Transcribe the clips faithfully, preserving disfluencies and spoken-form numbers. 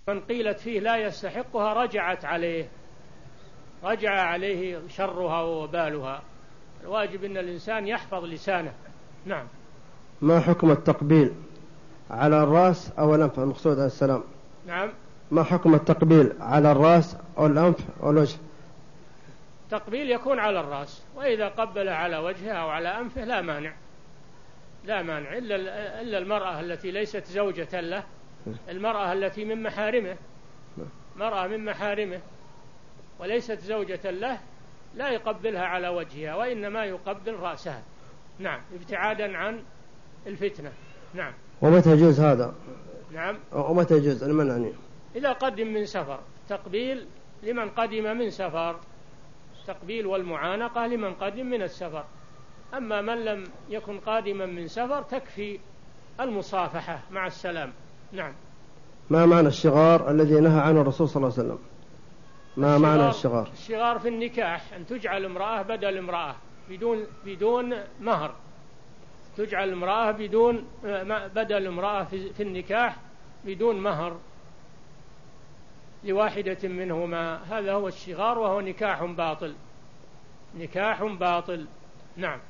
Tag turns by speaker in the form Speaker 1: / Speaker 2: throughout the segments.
Speaker 1: من قيلت فيه لا يستحقها رجعت عليه رجع عليه شرها ووبالها. الواجب أن الإنسان يحفظ لسانه. نعم.
Speaker 2: ما حكم التقبيل على الرأس أو الأنف؟ المقصود عليه السلام.
Speaker 1: نعم.
Speaker 2: ما حكم التقبيل على الرأس أو الأنف أو الوجه؟
Speaker 1: التقبيل يكون على الرأس، وإذا قبل على وجهه أو على أنفه لا مانع، لا مانع، إلا إلا المرأة التي ليست زوجة له، المرأة التي من محارمه، مرأة من محارمه وليست زوجة له لا يقبلها على وجهها، وإنما يقبل رأسها. نعم، ابتعادا عن الفتنة. نعم.
Speaker 2: ومتى يجوز هذا؟
Speaker 1: نعم.
Speaker 2: ومتى يجوز المنع عنه؟
Speaker 1: إذا قدم من سفر، تقبيل لمن قدم من سفر، تقبيل والمعانقة لمن قدم من السفر. أما من لم يكن قادما من سفر تكفي المصافحة مع السلام. نعم.
Speaker 2: ما معنى الشغار الذي نهى عنه الرسول صلى الله عليه وسلم؟ ما
Speaker 1: الشغار
Speaker 2: معنى الشغار؟
Speaker 1: الشغار في النكاح أن تجعل امرأة بدل امرأة بدون بدون مهر، تجعل امرأة بدون بدل امرأة في النكاح بدون مهر لواحدة منهما، هذا هو الشغار، وهو نكاح باطل، نكاح باطل. نعم.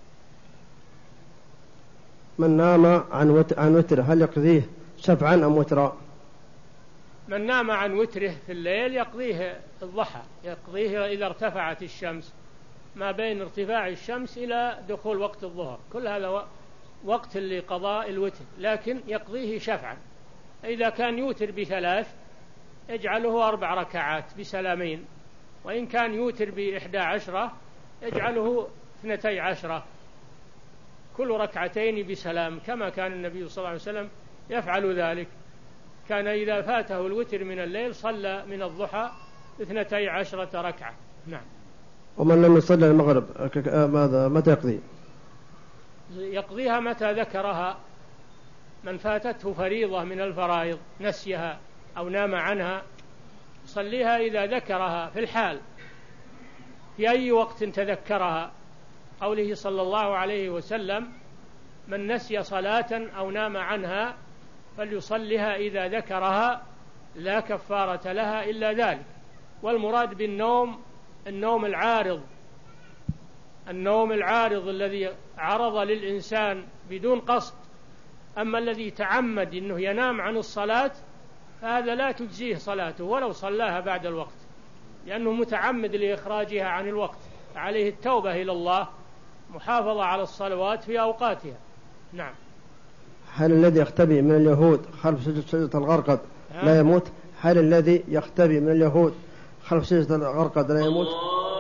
Speaker 2: من نام عن عن وتره هل يقضيه شفعا أم وترا؟
Speaker 1: من نام عن وتره في الليل يقضيه الضحى، يقضيه إذا ارتفعت الشمس، ما بين ارتفاع الشمس إلى دخول وقت الظهر، كل هذا وقت لقضاء الوتر، لكن يقضيه شفعا. إذا كان يوتر بثلاث يجعله أربع ركعات بسلامين، وإن كان يوتر بإحدى عشرة يجعله اثنتي عشرة، كل ركعتين بسلام، كما كان النبي صلى الله عليه وسلم يفعل ذلك. كان إذا فاته الوتر من الليل صلى من الضحى اثنتي عشرة ركعة. نعم.
Speaker 2: ومن لم يصلي المغرب ماذا متى يقضي؟
Speaker 1: يقضيها متى ذكرها. من فاتته فريضة من الفرائض نسيها أو نام عنها صليها إذا ذكرها في الحال، في أي وقت تذكرها. قوله صلى الله عليه وسلم: من نسي صلاة أو نام عنها فليصلها إذا ذكرها لا كفارة لها إلا ذلك. والمراد بالنوم النوم العارض، النوم العارض الذي عرض للإنسان بدون قصد. أما الذي تعمد أنه ينام عن الصلاة فهذا لا تجزيه صلاته ولو صلاها بعد الوقت، لأنه متعمد لإخراجها عن الوقت، عليه التوبة إلى الله، محافظة على الصلوات في أوقاتها. نعم.
Speaker 2: هل الذي يختبئ من اليهود خلف شجرة الغرقد لا يموت؟ هل الذي يختبئ من اليهود خلف شجرة الغرقد لا يموت؟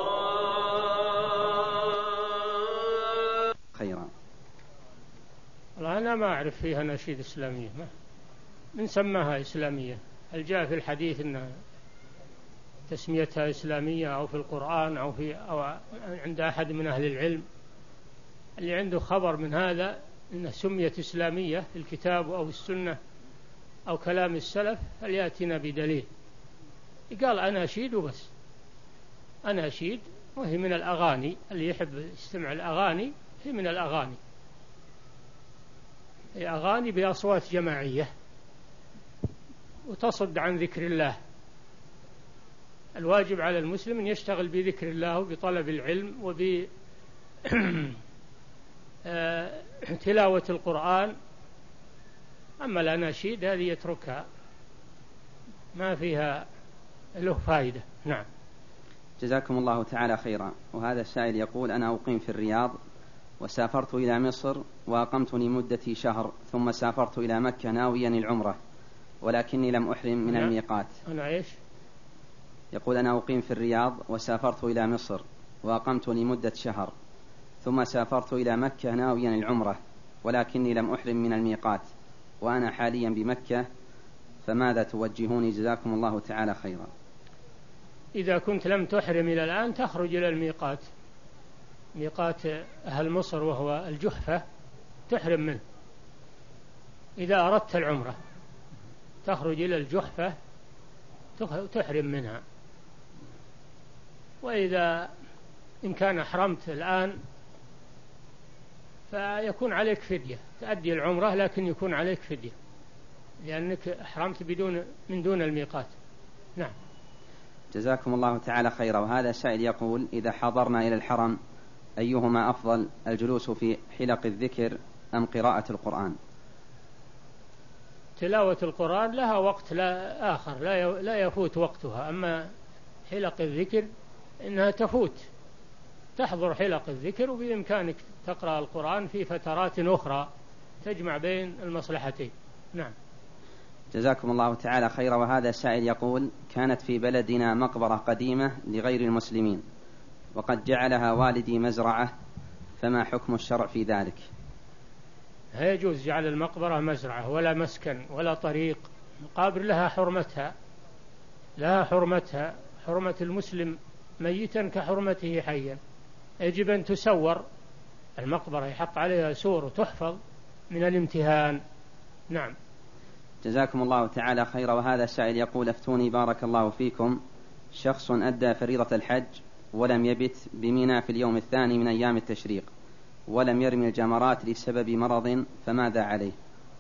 Speaker 3: خيرا.
Speaker 1: أنا ما أعرف فيها نشيد إسلامية، من سماها إسلامية؟ هل جاء في الحديث أن تسميتها إسلامية أو في القرآن أو في أو عند أحد من أهل العلم؟ اللي عنده خبر من هذا أنها سميت إسلامية في الكتاب أو السنة أو كلام السلف فليأتنا بدليل. قال أناشيد وبس، أناشيد، وهي من الأغاني، اللي يحب يستمع الأغاني هي من الأغاني، هي أغاني بأصوات جماعية وتصد عن ذكر الله. الواجب على المسلم أن يشتغل بذكر الله وبطلب العلم وبتلاوة القرآن. أما الأناشيد هذه يتركها، ما فيها له فائدة. نعم.
Speaker 3: جزاكم الله تعالى خيرا. وهذا السائل يقول: أنا أقيم في الرياض وسافرت إلى مصر وأقمت لمدة شهر، ثم سافرت إلى مكة ناويا العمرة ولكني لم أحرم من
Speaker 1: أنا
Speaker 3: الميقات.
Speaker 1: أنا إيش؟
Speaker 3: يقول: أنا أقيم في الرياض وسافرت إلى مصر وأقمت لمدة شهر، ثم سافرت إلى مكة ناويا العمرة ولكني لم أحرم من الميقات، وأنا حاليا بمكة، فماذا توجهوني جزاكم الله تعالى خيرا؟
Speaker 1: إذا كنت لم تحرم إلى الآن تخرج إلى الميقات، ميقات أهل مصر وهو الجحفة، تحرم منه. إذا أردت العمرة تخرج إلى الجحفة تحرم منها. وإذا إن كان أحرمت الآن فيكون عليك فدية، تؤدي العمرة لكن يكون عليك فدية. لأنك أحرمت بدون من دون الميقات. نعم.
Speaker 3: جزاكم الله تعالى خيرا. وهذا سائل يقول: إذا حضرنا إلى الحرم أيهما أفضل، الجلوس في حلق الذكر أم قراءة القرآن؟
Speaker 1: تلاوة القرآن لها وقت لا آخر لا يفوت وقتها، أما حلق الذكر إنها تفوت. تحضر حلق الذكر وبإمكانك تقرأ القرآن في فترات أخرى تجمع بين المصلحتين. نعم.
Speaker 3: جزاكم الله تعالى خيرا. وهذا سائل يقول: كانت في بلدنا مقبرة قديمة لغير المسلمين وقد جعلها والدي مزرعة، فما حكم الشرع في ذلك؟
Speaker 1: لا يجوز جعل المقبرة مزرعة ولا مسكن ولا طريق. المقابر لها حرمتها، لها حرمتها، حرمة المسلم ميتا كحرمته حيا. يجب أن تسور المقبرة، يحط عليها سور وتحفظ من الامتهان. نعم.
Speaker 3: جزاكم الله تعالى خيرا. وهذا السائل يقول: افتوني بارك الله فيكم، شخص أدى فريضة الحج ولم يبت بمنى في اليوم الثاني من أيام التشريق ولم يرمي الجمرات لسبب مرض، فماذا عليه؟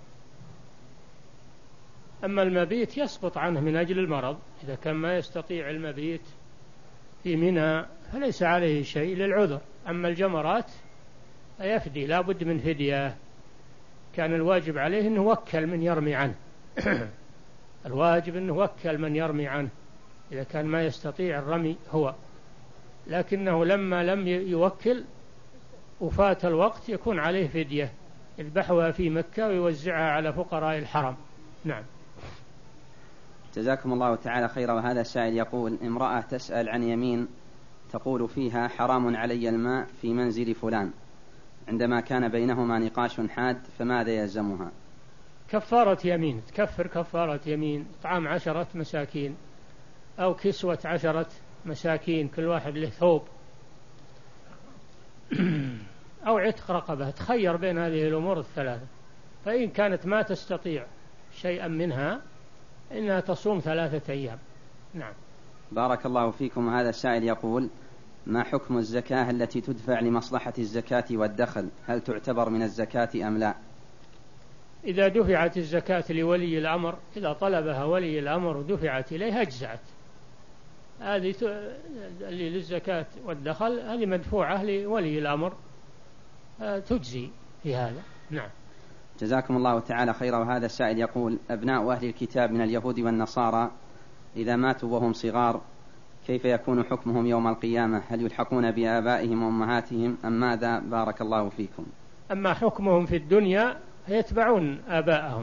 Speaker 1: أما المبيت يسقط عنه من أجل المرض، إذا كان ما يستطيع المبيت في منى فليس عليه شيء للعذر. أما الجمرات يفدي، لا بد من فدية. كان الواجب عليه أنه وكل من يرمي عنه الواجب أنه وكل من يرمي عنه إذا كان ما يستطيع الرمي هو، لكنه لما لم يوكل وفات الوقت يكون عليه فدية يذبحها في مكة ويوزعها على فقراء الحرم. نعم.
Speaker 3: جزاكم الله تعالى خيرا. وهذا السائل يقول: امرأة تسأل عن يمين تقول فيها حرام علي الماء في منزل فلان، عندما كان بينهما نقاش حاد، فماذا يلزمها؟
Speaker 1: كفارة يمين، تكفر كفارة يمين، طعام عشرة مساكين أو كسوة عشرة مساكين كل واحد له ثوب أو عتق رقبة. تخير بين هذه الأمور الثلاثة، فإن كانت ما تستطيع شيئا منها إنها تصوم ثلاثة أيام. نعم.
Speaker 3: بارك الله فيكم. هذا السائل يقول: ما حكم الزكاة التي تدفع لمصلحة الزكاة والدخل، هل تعتبر من الزكاة أم لا؟
Speaker 1: إذا دفعت الزكاة لولي الأمر، إذا طلبها ولي الأمر ودفعت إليه أجزعت. هذه اللي للزكاة والدخل هذه مدفوعة لولي الأمر تجزي في هذا. نعم.
Speaker 3: جزاكم الله تعالى خيرا. وهذا السائل يقول: أبناء أهل الكتاب من اليهود والنصارى إذا ماتوا وهم صغار كيف يكون حكمهم يوم القيامة؟ هل يلحقون بآبائهم وأمهاتهم أم ماذا؟ بارك الله فيكم.
Speaker 1: أما حكمهم في الدنيا يتبعون آباءهم،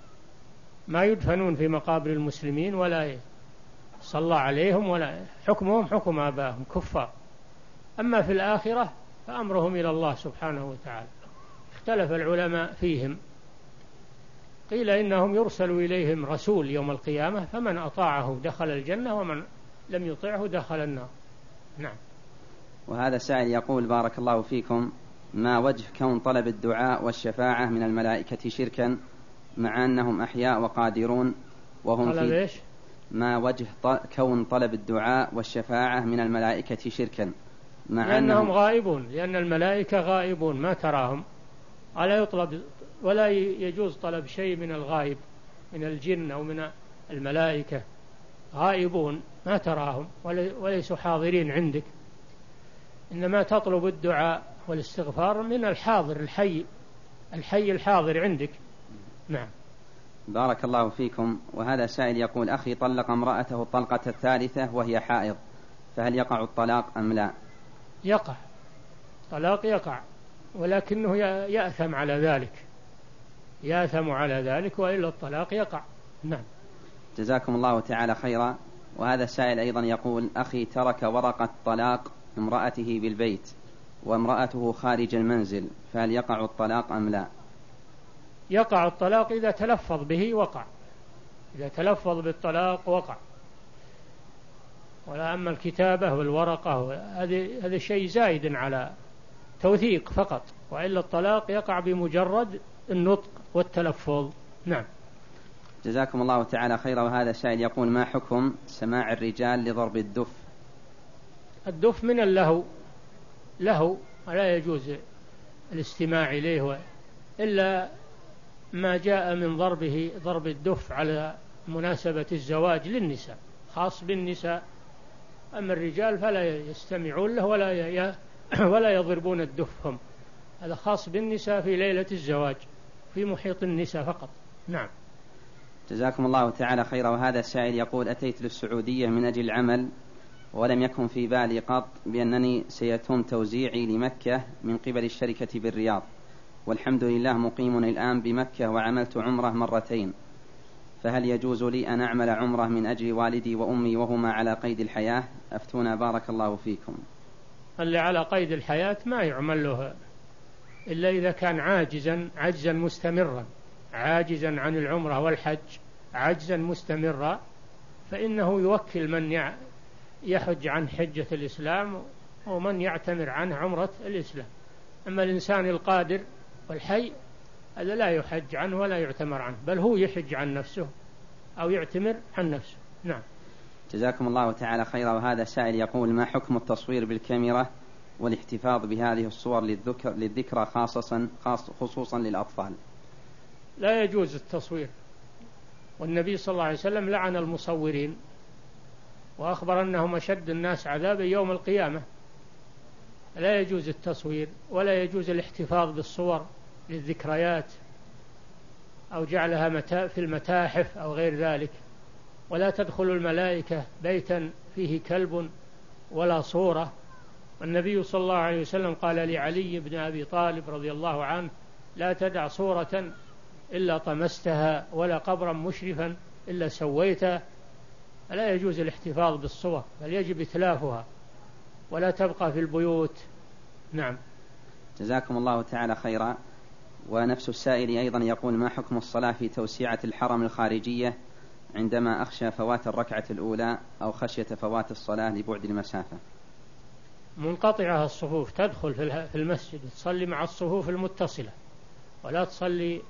Speaker 1: ما يدفنون في مقابر المسلمين ولا صلى عليهم، ولا حكمهم حكم آباءهم كفار. أما في الآخرة فأمرهم إلى الله سبحانه وتعالى. اختلف العلماء فيهم، قيل إنهم يرسل إليهم رسول يوم القيامة، فمن أطاعه دخل الجنة ومن لم يطعه دخل النار. نعم.
Speaker 3: وهذا السائل يقول: بارك الله فيكم، ما وجه كون طلب الدعاء والشفاعة من الملائكة شركا مع أنهم أحياء وقادرون وهم في
Speaker 1: ليش؟
Speaker 3: ما وجه كون طلب الدعاء والشفاعة من الملائكة شركا مع
Speaker 1: لأنهم
Speaker 3: أنهم
Speaker 1: غائبون، لأن الملائكة غائبون ما تراهم، ولا يطلب ولا يجوز طلب شيء من الغائب من الجن أو من الملائكة، غائبون ما تراهم وليسوا حاضرين عندك، إنما تطلب الدعاء والاستغفار من الحاضر الحي الحي الحاضر عندك. نعم.
Speaker 3: بارك الله فيكم. وهذا سائل يقول: أخي طلق امرأته الطلقة الثالثة وهي حائض، فهل يقع الطلاق أم لا؟
Speaker 1: يقع طلاق، يقع، ولكنه يأثم على ذلك، يأثم على ذلك، وإلا الطلاق يقع. نعم.
Speaker 3: جزاكم الله تعالى خيرا. وهذا السائل أيضا يقول: أخي ترك ورقة طلاق امرأته بالبيت وامرأته خارج المنزل، فهل يقع الطلاق أم لا؟
Speaker 1: يقع الطلاق إذا تلفظ به وقع، إذا تلفظ بالطلاق وقع، ولا أما الكتابة والورقة هذا هذا شيء زايد على توثيق فقط، وإلا الطلاق يقع بمجرد النطق والتلفظ. نعم.
Speaker 3: جزاكم الله تعالى خيرا. وهذا السائل يقول: ما حكم سماع الرجال لضرب الدف؟
Speaker 1: الدف من اللهو، لهو ولا يجوز الاستماع إليه إلا ما جاء من ضربه ضرب الدف على مناسبة الزواج للنساء، خاص بالنساء. أما الرجال فلا يستمعون له ولا ي... ولا يضربون الدف هم، هذا خاص بالنساء في ليلة الزواج في محيط النساء فقط. نعم.
Speaker 3: جزاكم الله تعالى خيرا. وهذا السائل يقول: أتيت للسعودية من أجل العمل ولم يكن في بالي قط بأنني سيتم توزيعي لمكة من قبل الشركة بالرياض، والحمد لله مقيم الآن بمكة وعملت عمرة مرتين، فهل يجوز لي أن أعمل عمرة من أجل والدي وأمي وهما على قيد الحياة؟ أفتونا بارك الله فيكم.
Speaker 1: اللي على قيد الحياة ما يعمل له إلا إذا كان عاجزا عجزا مستمرا، عاجزا عن العمرة والحج عجزا مستمرا، فإنه يوكل من يحج عن حجة الإسلام ومن يعتمر عنه عمرة الإسلام. أما الإنسان القادر والحي هذا لا يحج عنه ولا يعتمر عنه، بل هو يحج عن نفسه أو يعتمر عن نفسه. نعم.
Speaker 3: جزاكم الله تعالى خيرا. وهذا سائل يقول: ما حكم التصوير بالكاميرا والاحتفاظ بهذه الصور للذكر للذكرى خاصة خصوصا للأطفال؟
Speaker 1: لا يجوز التصوير، والنبي صلى الله عليه وسلم لعن المصورين وأخبر أنهم أشد الناس عذابا يوم القيامة. لا يجوز التصوير ولا يجوز الاحتفاظ بالصور للذكريات أو جعلها في المتاحف أو غير ذلك. ولا تدخل الملائكة بيتا فيه كلب ولا صورة. والنبي صلى الله عليه وسلم قال لعلي بن أبي طالب رضي الله عنه: لا تدع صورة إلا طمستها ولا قبرا مشرفا إلا سويته. فلا يجوز الاحتفاظ بالصور بل يجب إتلافها ولا تبقى في البيوت. نعم.
Speaker 3: جزاكم الله تعالى خيرا. ونفس السائل أيضا يقول: ما حكم الصلاة في توسعة الحرم الخارجية عندما أخشى فوات الركعة الأولى أو خشية فوات الصلاة لبعد المسافة؟
Speaker 1: منقطعة الصفوف، تدخل في المسجد تصلي مع الصفوف المتصلة، ولا تصلي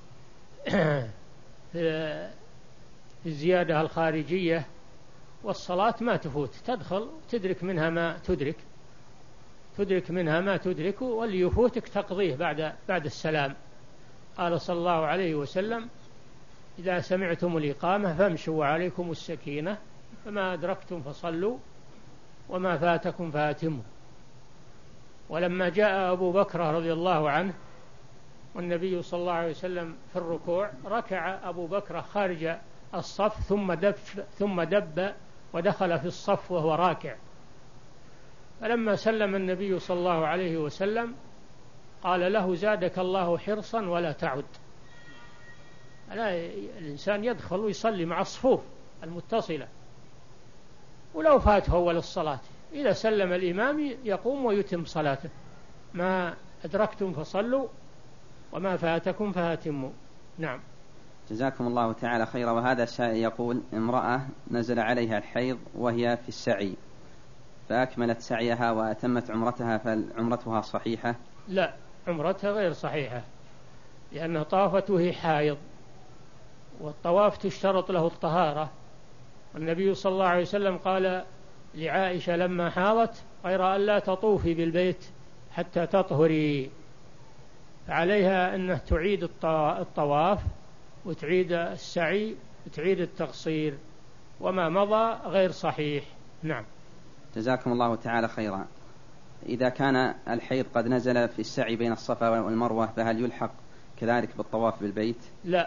Speaker 1: في الزيادة الخارجية، والصلاة ما تفوت، تدخل تدرك منها ما تدرك تدرك منها ما تدرك واللي يفوتك تقضيه بعد بعد السلام. قال صلى الله عليه وسلم: إذا سمعتم الإقامة فامشوا وعليكم السكينة، فما أدركتم فصلوا وما فاتكم فاتموا. ولما جاء أبو بكر رضي الله عنه والنبي صلى الله عليه وسلم في الركوع، ركع أبو بكر خارج الصف ثم دب ثم دب ودخل في الصف وهو راكع. فلما سلم النبي صلى الله عليه وسلم قال له: زادك الله حرصا ولا تعد. لا، الإنسان يدخل ويصلي مع الصفوف المتصلة ولو فاته أول الصلاة، إذا سلم الإمام يقوم ويتم صلاته. ما أدركتم فصلوا وما فاتكم فاتموا. نعم.
Speaker 3: جزاكم الله تعالى خيرا. وهذا السائل يقول: امرأة نزل عليها الحيض وهي في السعي فأكملت سعيها وأتمت عمرتها، فعمرتها صحيحة؟
Speaker 1: لا، عمرتها غير صحيحة، لأنها طافت وهي حائض، والطواف تشترط له الطهارة. والنبي صلى الله عليه وسلم قال لعائشة لما حاضت: غير أن لا تطوفي بالبيت حتى تطهري. فعليها أنها تعيد الطواف وتعيد السعي وتعيد التقصير، وما مضى غير صحيح. نعم.
Speaker 3: جزاكم الله تعالى خيرا. إذا كان الحيض قد نزل في السعي بين الصفا والمروة فهل يلحق كذلك بالطواف بالبيت؟
Speaker 1: لا،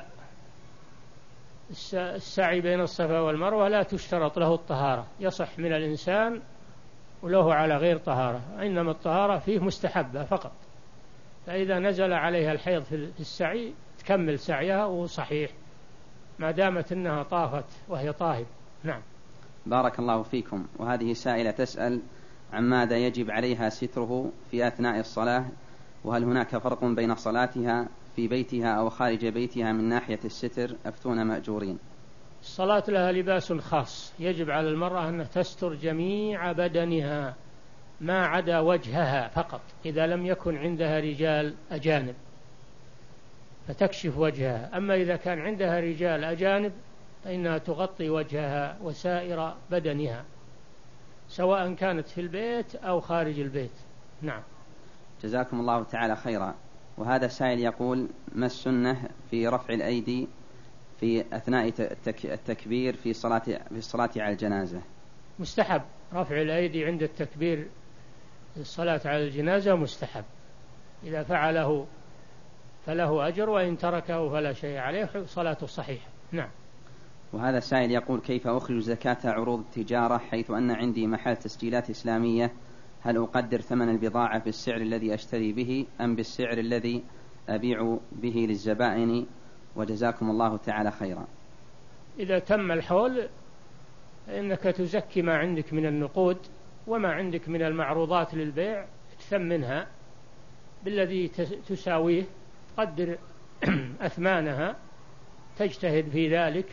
Speaker 1: السعي بين الصفا والمروة لا تشترط له الطهارة، يصح من الإنسان وله على غير طهارة، إنما الطهارة فيه مستحبة فقط. فإذا نزل عليها الحيض في السعي تكمل سعيها وصحيح ما دامت أنها طافت وهي طاهر. نعم.
Speaker 3: بارك الله فيكم. وهذه سائلة تسأل عن ماذا يجب عليها ستره في أثناء الصلاة، وهل هناك فرق بين صلاتها في بيتها أو خارج بيتها من ناحية الستر؟ أفتونا مأجورين.
Speaker 1: الصلاة لها لباس خاص، يجب على المرأة أن تستر جميع بدنها ما عدا وجهها فقط، إذا لم يكن عندها رجال أجانب فتكشف وجهها. أما إذا كان عندها رجال أجانب فإنها تغطي وجهها وسائر بدنها، سواء كانت في البيت أو خارج البيت. نعم.
Speaker 3: جزاكم الله تعالى خيرا. وهذا السائل يقول: ما السنة في رفع الأيدي في أثناء التكبير في صلاة في الصلاة على الجنازة؟
Speaker 1: مستحب رفع الأيدي عند التكبير في الصلاة على الجنازة، مستحب، إذا فعله فله أجر، وإن تركه فلا شيء عليه، صلاته صحيحة. نعم.
Speaker 3: وهذا السائل يقول: كيف أخرج زكاة عروض التجارة حيث أن عندي محل تسجيلات إسلامية؟ هل أقدر ثمن البضاعة بالسعر الذي أشتري به أم بالسعر الذي أبيع به للزبائن؟ وجزاكم الله تعالى خيرا.
Speaker 1: إذا تم الحول فإنك تزكي ما عندك من النقود وما عندك من المعروضات للبيع، تثمنها بالذي تساويه، قدر أثمانها، تجتهد في ذلك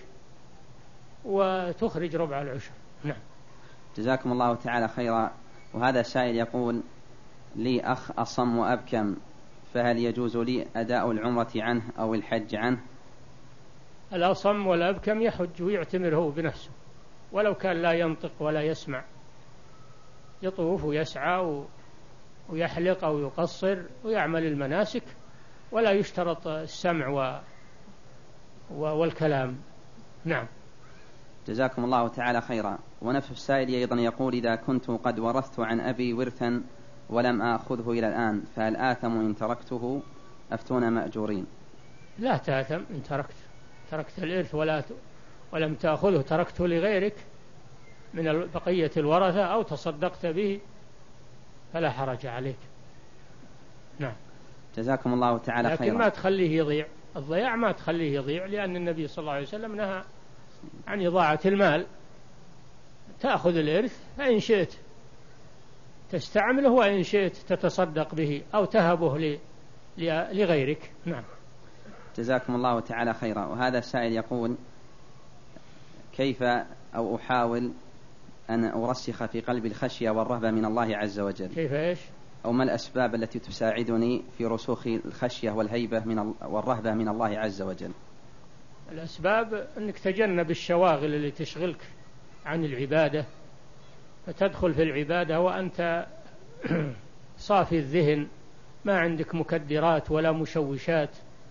Speaker 1: وتخرج ربع العشر. نعم.
Speaker 3: جزاكم الله تعالى خيرا. وهذا سائل يقول: لي أخ أصم وأبكم، فهل يجوز لي أداء العمرة عنه أو الحج عنه؟
Speaker 1: الأصم والأبكم يحج ويعتمر هو بنفسه، ولو كان لا ينطق ولا يسمع، يطوف ويسعى ويحلق أو يقصر ويعمل المناسك، ولا يشترط السمع و... والكلام. نعم.
Speaker 3: جزاكم الله تعالى خيرا. ونفس السائل أيضا يقول: إذا كنت قد ورثت عن أبي ورثا ولم آخذه إلى الآن، فهل آثم إن تركته؟ أفتونا مأجورين.
Speaker 1: لا تآثم إن تركت تركت الإرث ولا ت... ولم تأخذه، تركته لغيرك من بقية الورثة أو تصدقت به، فلا حرج عليك. نعم.
Speaker 3: جزاكم الله تعالى
Speaker 1: لكن
Speaker 3: خيرا.
Speaker 1: ما تخليه يضيع، الضياع ما تخليه يضيع، لأن النبي صلى الله عليه وسلم نهى عن إضاعة المال. تأخذ الإرث، فإن شئت تستعمله وإن شئت تتصدق به أو تهبه لغيرك. نعم.
Speaker 3: جزاكم الله تعالى خيرا. وهذا السائل يقول: كيف أو أحاول أن أرسخ في قلبي الخشية والرهبة من الله عز وجل؟
Speaker 1: كيف إيش؟
Speaker 3: أو ما الأسباب التي تساعدني في رسوخ الخشية والهيبة من والرهبة من الله عز وجل؟
Speaker 1: الأسباب أنك تجنب الشواغل اللي تشغلك عن العبادة، فتدخل في العبادة وأنت صافي الذهن، ما عندك مكدرات ولا مشوشات.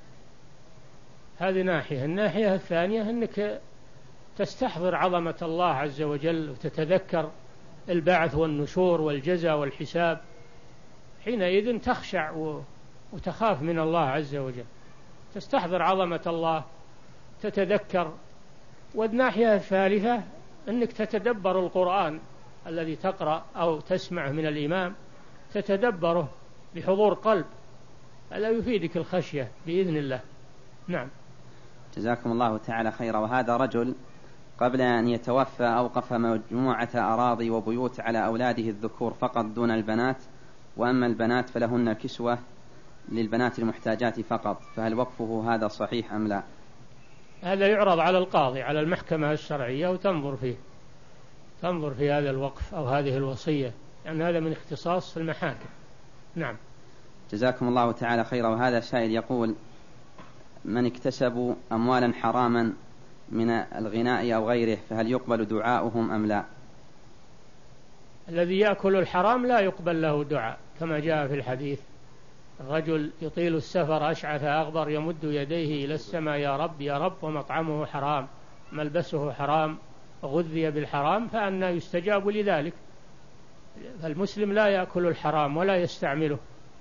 Speaker 1: هذه ناحية. الناحية الثانية أنك تستحضر عظمة الله عز وجل وتتذكر البعث والنشور والجزاء والحساب، حينئذ تخشع وتخاف من الله عز وجل، تستحضر عظمة الله، تتذكر. والناحية الثالثة أنك تتدبر القرآن الذي تقرأ أو تسمعه من الإمام، تتدبره بحضور قلب، ألا يفيدك الخشية بإذن الله. نعم.
Speaker 3: جزاكم الله تعالى خيرا. وهذا رجل قبل أن يتوفى أوقف مجموعة أراضي وبيوت على أولاده الذكور فقط دون البنات، وأما البنات فلهن كسوة للبنات المحتاجات فقط، فهل وقفه هذا صحيح أم لا؟
Speaker 1: هذا يعرض على القاضي، على المحكمة الشرعية، وتنظر فيه تنظر في هذا الوقف أو هذه الوصية، لأن يعني هذا من اختصاص المحاكم. نعم.
Speaker 3: جزاكم الله تعالى خيرا. وهذا سائل يقول: من اكتسبوا أموالا حراما من الغناء أو غيره، فهل يقبل دعاؤهم أم لا؟
Speaker 1: الذي يأكل الحرام لا يقبل له دعاء، كما جاء في الحديث: الرجل يطيل السفر أشعث أغبر يمد يديه إلى السماء يا رب يا رب، ومطعمه حرام ملبسه حرام وغذي بالحرام، فأنى يستجاب لذلك. فالمسلم لا يأكل الحرام ولا يستعمله،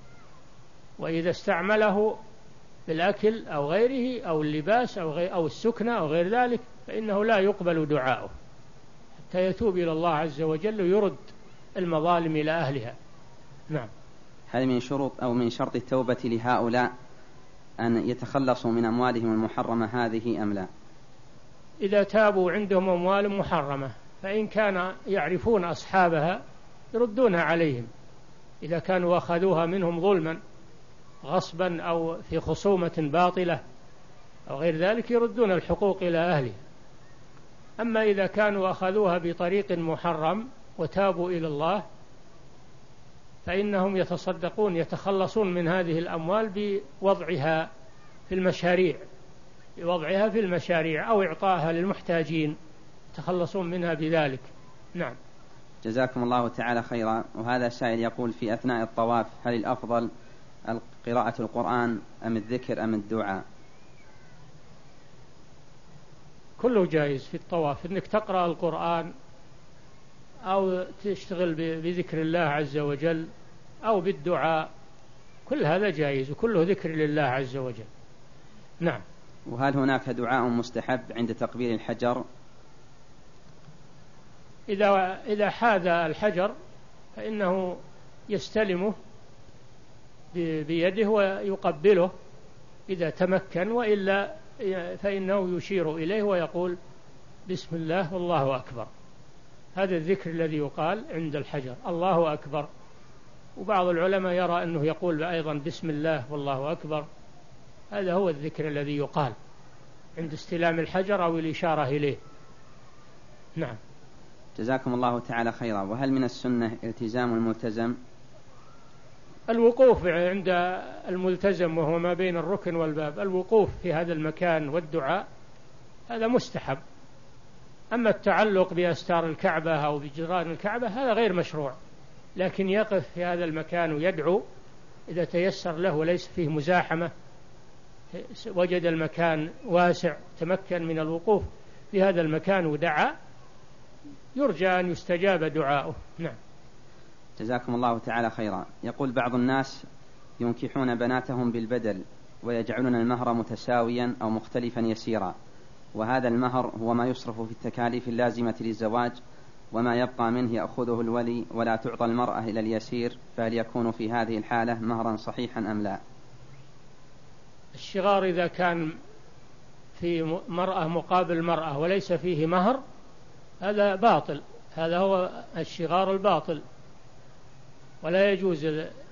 Speaker 1: وإذا استعمله بالأكل أو غيره أو اللباس أو, غير أو السكنة أو غير ذلك، فإنه لا يقبل دعاؤه حتى يتوب إلى الله عز وجل ويرد المظالم إلى أهلها. نعم.
Speaker 3: هل من شروط أو من شرط التوبة لهؤلاء أن يتخلصوا من أموالهم المحرمة هذه أم لا؟
Speaker 1: إذا تابوا عندهم أموال محرمة، فإن كان يعرفون أصحابها يردونها عليهم، إذا كانوا أخذوها منهم ظلما غصبا أو في خصومة باطلة أو غير ذلك، يردون الحقوق إلى أهلها. أما إذا كانوا أخذوها بطريق محرم وتابوا إلى الله، فإنهم يتصدقون، يتخلصون من هذه الأموال بوضعها في المشاريع بوضعها في المشاريع أو إعطائها للمحتاجين، يتخلصون منها بذلك. نعم.
Speaker 3: جزاكم الله تعالى خيرا. وهذا سائل يقول: في أثناء الطواف هل الأفضل قراءة القرآن أم الذكر أم الدعاء؟
Speaker 1: كله جائز في الطواف، إنك تقرأ القرآن أو تشتغل بذكر الله عز وجل أو بالدعاء، كل هذا جائز وكله ذكر لله عز وجل. نعم.
Speaker 3: وهل هناك دعاء مستحب عند تقبيل الحجر؟
Speaker 1: إذا إذا حاذ الحجر فإنه يستلمه بيده ويقبله إذا تمكن، وإلا فإنه يشير إليه ويقول بسم الله والله أكبر. هذا الذكر الذي يقال عند الحجر، الله أكبر. وبعض العلماء يرى أنه يقول أيضا بسم الله والله أكبر. هذا هو الذكر الذي يقال عند استلام الحجر أو الإشارة إليه. نعم.
Speaker 3: جزاكم الله تعالى خيرا. وهل من السنة التزام الملتزم؟
Speaker 1: الوقوف عند الملتزم وهو ما بين الركن والباب، الوقوف في هذا المكان والدعاء هذا مستحب. أما التعلق بأستار الكعبة أو بجدران الكعبة هذا غير مشروع، لكن يقف في هذا المكان ويدعو إذا تيسر له وليس فيه مزاحمة، وجد المكان واسع تمكن من الوقوف في هذا المكان ودعا، يرجى أن يستجاب دعاؤه. نعم.
Speaker 3: جزاكم الله تعالى خيرا. يقول بعض الناس ينكحون بناتهم بالبدل ويجعلون المهر متساويا أو مختلفا يسيرا، وهذا المهر هو ما يصرف في التكاليف اللازمة للزواج، وما يبقى منه يأخذه الولي ولا تعطى المرأة إلى اليسير، فهل يكون في هذه الحالة مهرا صحيحا أم لا؟
Speaker 1: الشغار إذا كان في مرأة مقابل مرأة وليس فيه مهر هذا باطل، هذا هو الشغار الباطل، ولا يجوز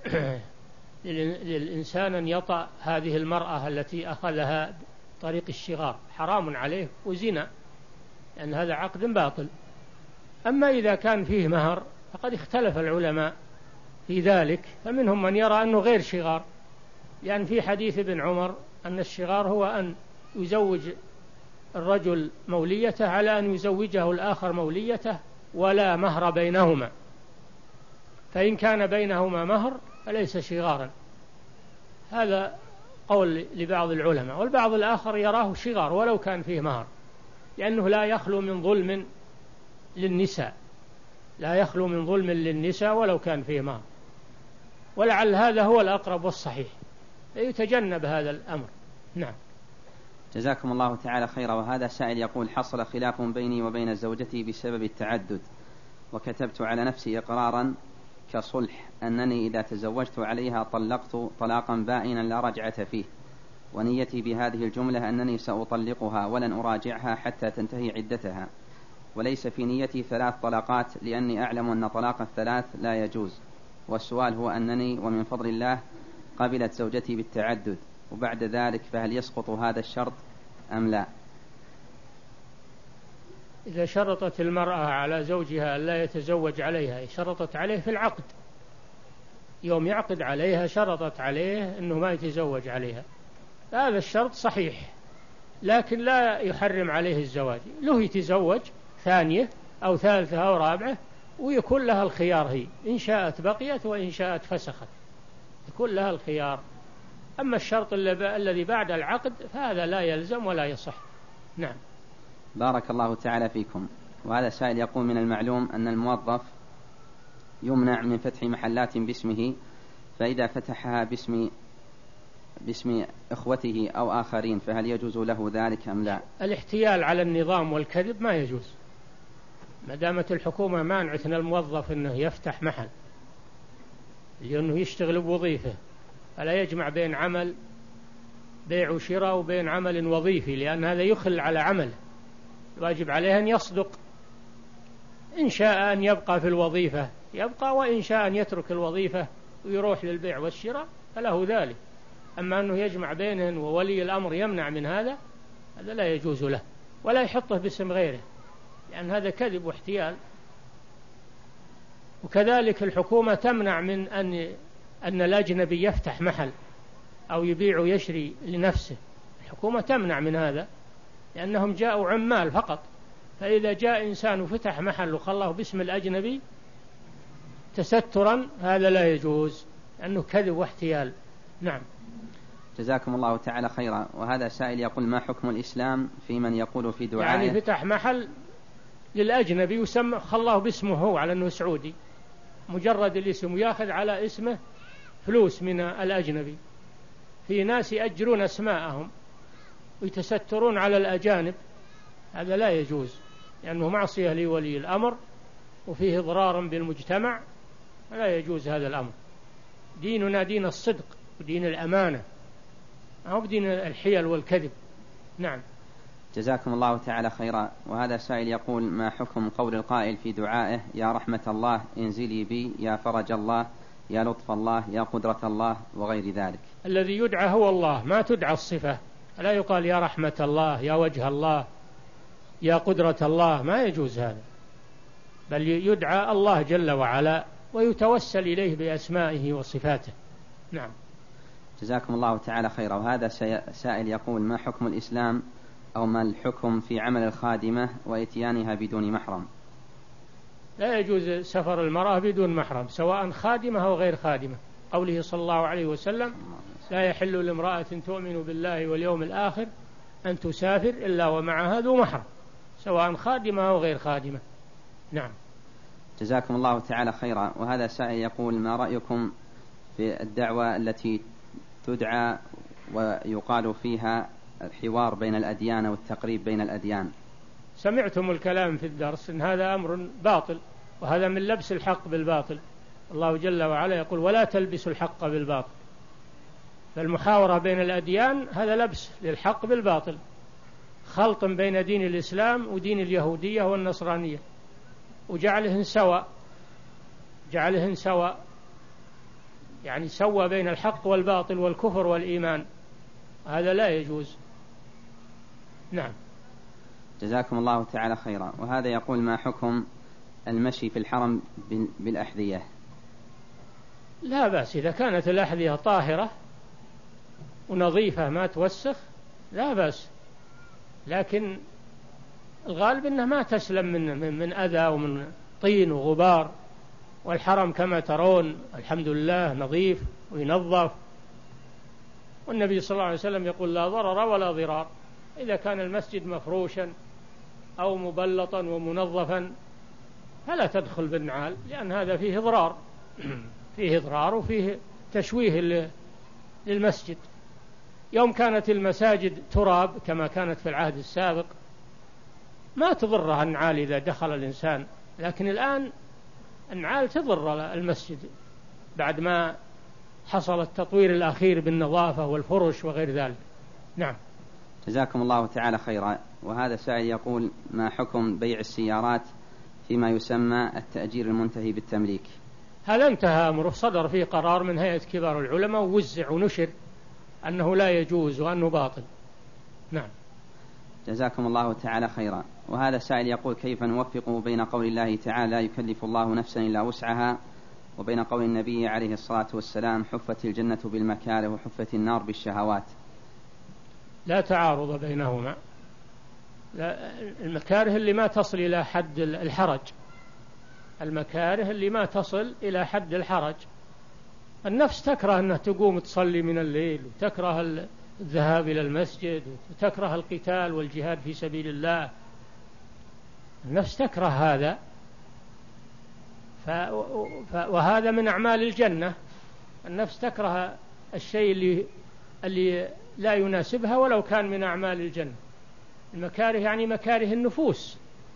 Speaker 1: للإنسان أن يطأ هذه المرأة التي أخذها طريق الشغار، حرام عليه وزنا، لأن هذا عقد باطل. أما إذا كان فيه مهر فقد اختلف العلماء في ذلك، فمنهم من يرى أنه غير شغار، لأن في حديث ابن عمر أن الشغار هو أن يزوج الرجل موليته على أن يزوجه الآخر موليته ولا مهر بينهما، فإن كان بينهما مهر فليس شغارا. هذا قول لبعض العلماء، والبعض الآخر يراه شغار ولو كان فيه مهر، لأنه لا يخلو من ظلم للنساء، لا يخلو من ظلم للنساء ولو كان فيه مهر، ولعل هذا هو الأقرب والصحيح، يتجنب هذا الأمر. نعم.
Speaker 3: جزاكم الله تعالى خيرا. وهذا سائل يقول حصل خلاف بيني وبين زوجتي بسبب التعدد، وكتبت على نفسي إقرارا كصلح أنني إذا تزوجت عليها طلقت طلاقا بائنا لا رجعة فيه، ونيتي بهذه الجملة أنني سأطلقها ولن أراجعها حتى تنتهي عدتها، وليس في نيتي ثلاث طلقات لأني أعلم أن طلاق الثلاث لا يجوز. والسؤال هو أنني ومن فضل الله قبلت زوجتي بالتعدد، وبعد ذلك فهل يسقط هذا الشرط أم لا؟
Speaker 1: إذا شرطت المرأة على زوجها أن لا يتزوج عليها، شرطت عليه في العقد، يوم يعقد عليها شرطت عليه أنه ما يتزوج عليها، هذا الشرط صحيح، لكن لا يحرم عليه الزواج، له يتزوج ثانية أو ثالثة أو رابعة ويكون لها الخيار، هي إن شاءت بقيت وإن شاءت فسخت، يكون لها الخيار. أما الشرط الذي بعد العقد فهذا لا يلزم ولا يصح. نعم.
Speaker 3: بارك الله تعالى فيكم. وهذا سائل يقول من المعلوم أن الموظف يمنع من فتح محلات باسمه، فإذا فتحها باسم باسم إخوته أو آخرين فهل يجوز له ذلك أم لا؟
Speaker 1: الاحتيال على النظام والكذب ما يجوز، ما دامت الحكومة مانعت الموظف أنه يفتح محل لأنه يشتغل بوظيفة، فلا يجمع بين عمل بيع وشراء وبين عمل وظيفي، لأن هذا يخل على عمله، واجب عليه أن يصدق، إن شاء أن يبقى في الوظيفة يبقى، وإن شاء أن يترك الوظيفة ويروح للبيع والشراء فله ذلك. أما أنه يجمع بينهن وولي الأمر يمنع من هذا، هذا لا يجوز له، ولا يحطه باسم غيره، لأن هذا كذب واحتيال. وكذلك الحكومة تمنع من أن أن الأجنبي يفتح محل أو يبيع ويشري لنفسه، الحكومة تمنع من هذا، لأنهم جاءوا عمال فقط، فإذا جاء إنسان وفتح محل وخلاه باسم الأجنبي تسترا هذا لا يجوز، لأنه كذب واحتيال. نعم.
Speaker 3: جزاكم الله تعالى خيرا. وهذا سائل يقول: ما حكم الإسلام في من يقول في دعائه
Speaker 1: يعني فتح محل للأجنبي يسمى خلاه باسمه هو على أنه سعودي، مجرد الاسم ياخذ على اسمه فلوس من الأجنبي. في ناس يأجرون أسماءهم ويتسترون على الأجانب، هذا لا يجوز لأنه معصية لولي الأمر وفيه إضرار بالمجتمع، لا يجوز هذا الأمر. ديننا دين الصدق ودين الأمانة، أو بدين الحيل والكذب. نعم.
Speaker 3: جزاكم الله تعالى خيرا. وهذا سائل يقول: ما حكم قول القائل في دعائه: يا رحمة الله انزلي بي، يا فرج الله، يا لطف الله، يا قدرة الله، وغير ذلك؟
Speaker 1: الذي يدعى هو الله، ما تدعى الصفة. لا يقال يا رحمة الله، يا وجه الله، يا قدرة الله، ما يجوز هذا، بل يدعى الله جل وعلا ويتوسل إليه بأسمائه وصفاته. نعم.
Speaker 3: جزاكم الله تعالى خيرا. وهذا سائل يقول: ما حكم الإسلام أو ما الحكم في عمل الخادمة وإتيانها بدون محرم؟
Speaker 1: لا يجوز سفر المرأة بدون محرم، سواء خادمة أو غير خادمة. قوله صلى الله عليه وسلم: لا يحل لامرأة تؤمن بالله واليوم الآخر أن تسافر إلا ومعها ذو محرم، سواء خادمة أو غير خادمة. نعم.
Speaker 3: جزاكم الله تعالى خيرا. وهذا سائل يقول: ما رأيكم في الدعوة التي تدعى ويقال فيها الحوار بين الأديان والتقريب بين الأديان؟
Speaker 1: سمعتم الكلام في الدرس إن هذا أمر باطل، وهذا من لبس الحق بالباطل. الله جل وعلا يقول: ولا تلبسوا الحق بالباطل. فالمحاورة بين الأديان هذا لبس للحق بالباطل، خلط بين دين الإسلام ودين اليهودية والنصرانية، وجعلهن سواء، جعلهن سواء يعني سوى بين الحق والباطل والكفر والإيمان، هذا لا يجوز. نعم.
Speaker 3: جزاكم الله تعالى خيرا. وهذا يقول: ما حكم المشي في الحرم بالأحذية؟
Speaker 1: لا بأس إذا كانت الأحذية طاهرة ونظيفة ما توسخ، لا بأس، لكن الغالب أنها ما تسلم من, من, من أذى ومن طين وغبار، والحرم كما ترون الحمد لله نظيف وينظف، والنبي صلى الله عليه وسلم يقول: لا ضرر ولا ضرار. إذا كان المسجد مفروشا أو مبلطا ومنظفا فلا تدخل بالنعال، لأن هذا فيه إضرار فيه إضرار وفيه تشويه للمسجد. يوم كانت المساجد تراب كما كانت في العهد السابق ما تضرها النعال إذا دخل الإنسان، لكن الآن النعال تضر المسجد بعد ما حصل التطوير الأخير بالنظافة والفرش وغير ذلك. نعم.
Speaker 3: جزاكم الله تعالى خيرا. وهذا سائل يقول: ما حكم بيع السيارات فيما يسمى التأجير المنتهي بالتمليك؟
Speaker 1: هذا انتهى أمره، صدر فيه قرار من هيئة كبار العلماء ووزع ونشر أنه لا يجوز وأنه باطل. نعم.
Speaker 3: جزاكم الله تعالى خيرا. وهذا سائل يقول: كيف نوفق بين قول الله تعالى: لا يكلف الله نفسا إلا وسعها، وبين قول النبي عليه الصلاة والسلام: حفت الجنة بالمكاره وحفت النار بالشهوات؟
Speaker 1: لا تعارض بينهما. لا، المكاره اللي ما تصل إلى حد الحرج، المكاره اللي ما تصل إلى حد الحرج. النفس تكره أنها تقوم تصلي من الليل، وتكره الذهاب إلى المسجد، وتكره القتال والجهاد في سبيل الله، النفس تكره هذا، ف... ف... وهذا من أعمال الجنة. النفس تكره الشيء اللي اللي لا يناسبها ولو كان من أعمال الجنة. المكاره يعني مكاره النفوس.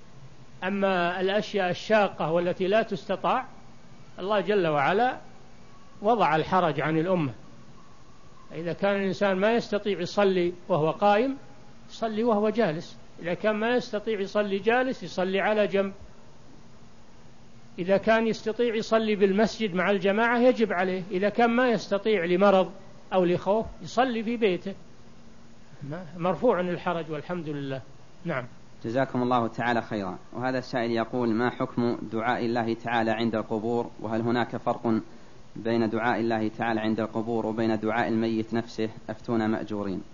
Speaker 1: أما الأشياء الشاقة والتي لا تستطاع، الله جل وعلا وضع الحرج عن الأمة. إذا كان الإنسان ما يستطيع يصلي وهو قائم يصلي وهو جالس، إذا كان ما يستطيع يصلي جالس يصلي على جنب، إذا كان يستطيع يصلي بالمسجد مع الجماعة يجب عليه، إذا كان ما يستطيع لمرض أو لخوف يصلي في بيته، مرفوع عن الحرج والحمد لله. نعم.
Speaker 3: جزاكم الله تعالى خيرا. وهذا السائل يقول: ما حكم دعاء الله تعالى عند القبور؟ وهل هناك فرق بين دعاء الله تعالى عند القبور وبين دعاء الميت نفسه؟ أفتونا مأجورين.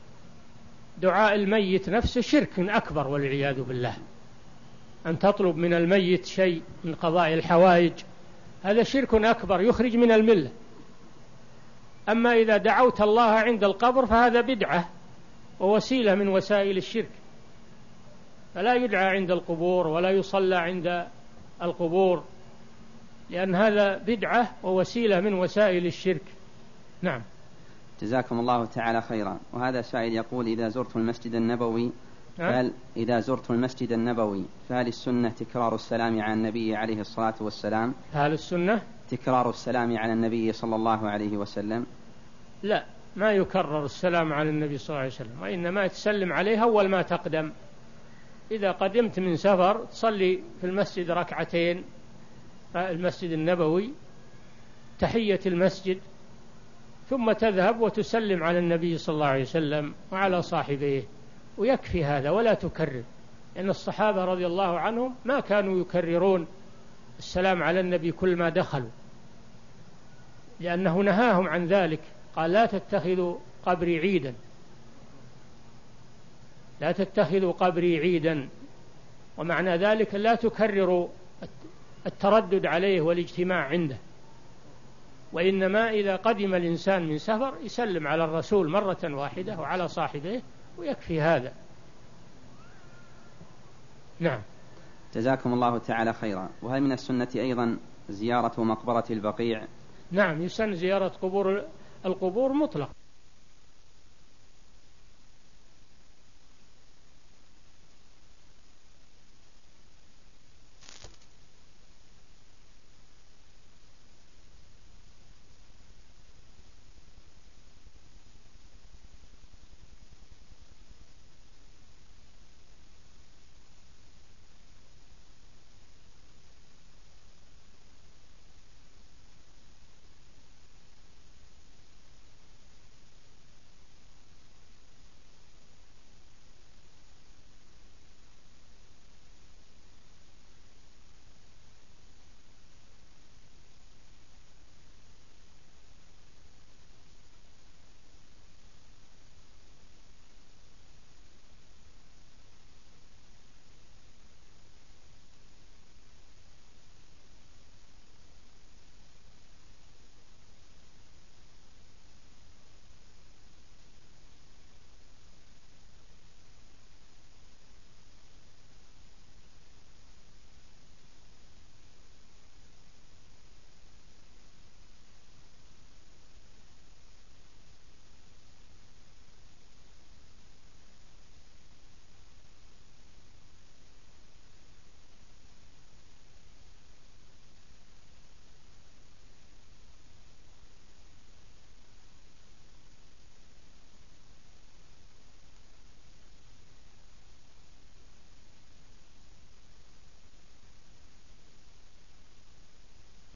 Speaker 1: دعاء الميت نفسه شرك أكبر والعياذ بالله، أن تطلب من الميت شيء من قضاء الحوائج، هذا شرك أكبر يخرج من الملة. أما إذا دعوت الله عند القبر فهذا بدعة ووسيلة من وسائل الشرك، فلا يدعى عند القبور ولا يصلى عند القبور، لأن هذا بدعة ووسيلة من وسائل الشرك. نعم.
Speaker 3: جزاكم الله تعالى خيرا. وهذا سائل يقول: إذا زرت المسجد النبوي فهل إذا زرت المسجد النبوي فهل السنة تكرار السلام على النبي عليه الصلاة والسلام؟
Speaker 1: هل السنة
Speaker 3: تكرار السلام على النبي صلى الله عليه وسلم؟
Speaker 1: لا، ما يكرر السلام على النبي صلى الله عليه وسلم، وإنما تسلم عليه أول ما تقدم. إذا قدمت من سفر تصلي في المسجد ركعتين، المسجد النبوي، تحية المسجد، ثم تذهب وتسلم على النبي صلى الله عليه وسلم وعلى صاحبيه، ويكفي هذا ولا تكرر، لأن الصحابة رضي الله عنهم ما كانوا يكررون السلام على النبي كل ما دخلوا، لأنه نهاهم عن ذلك، قال: لا تتخذوا قبري عيدا، لا تتخذوا قبري عيدا، ومعنى ذلك لا تكرروا التردد عليه والاجتماع عنده، وإنما إذا قدم الإنسان من سفر يسلم على الرسول مرة واحدة وعلى صاحبه ويكفي هذا. نعم.
Speaker 3: جزاكم الله تعالى خيرا. وهل من السنة أيضا زيارة مقبرة البقيع؟
Speaker 1: نعم، يسن زيارة قبور القبور مطلق.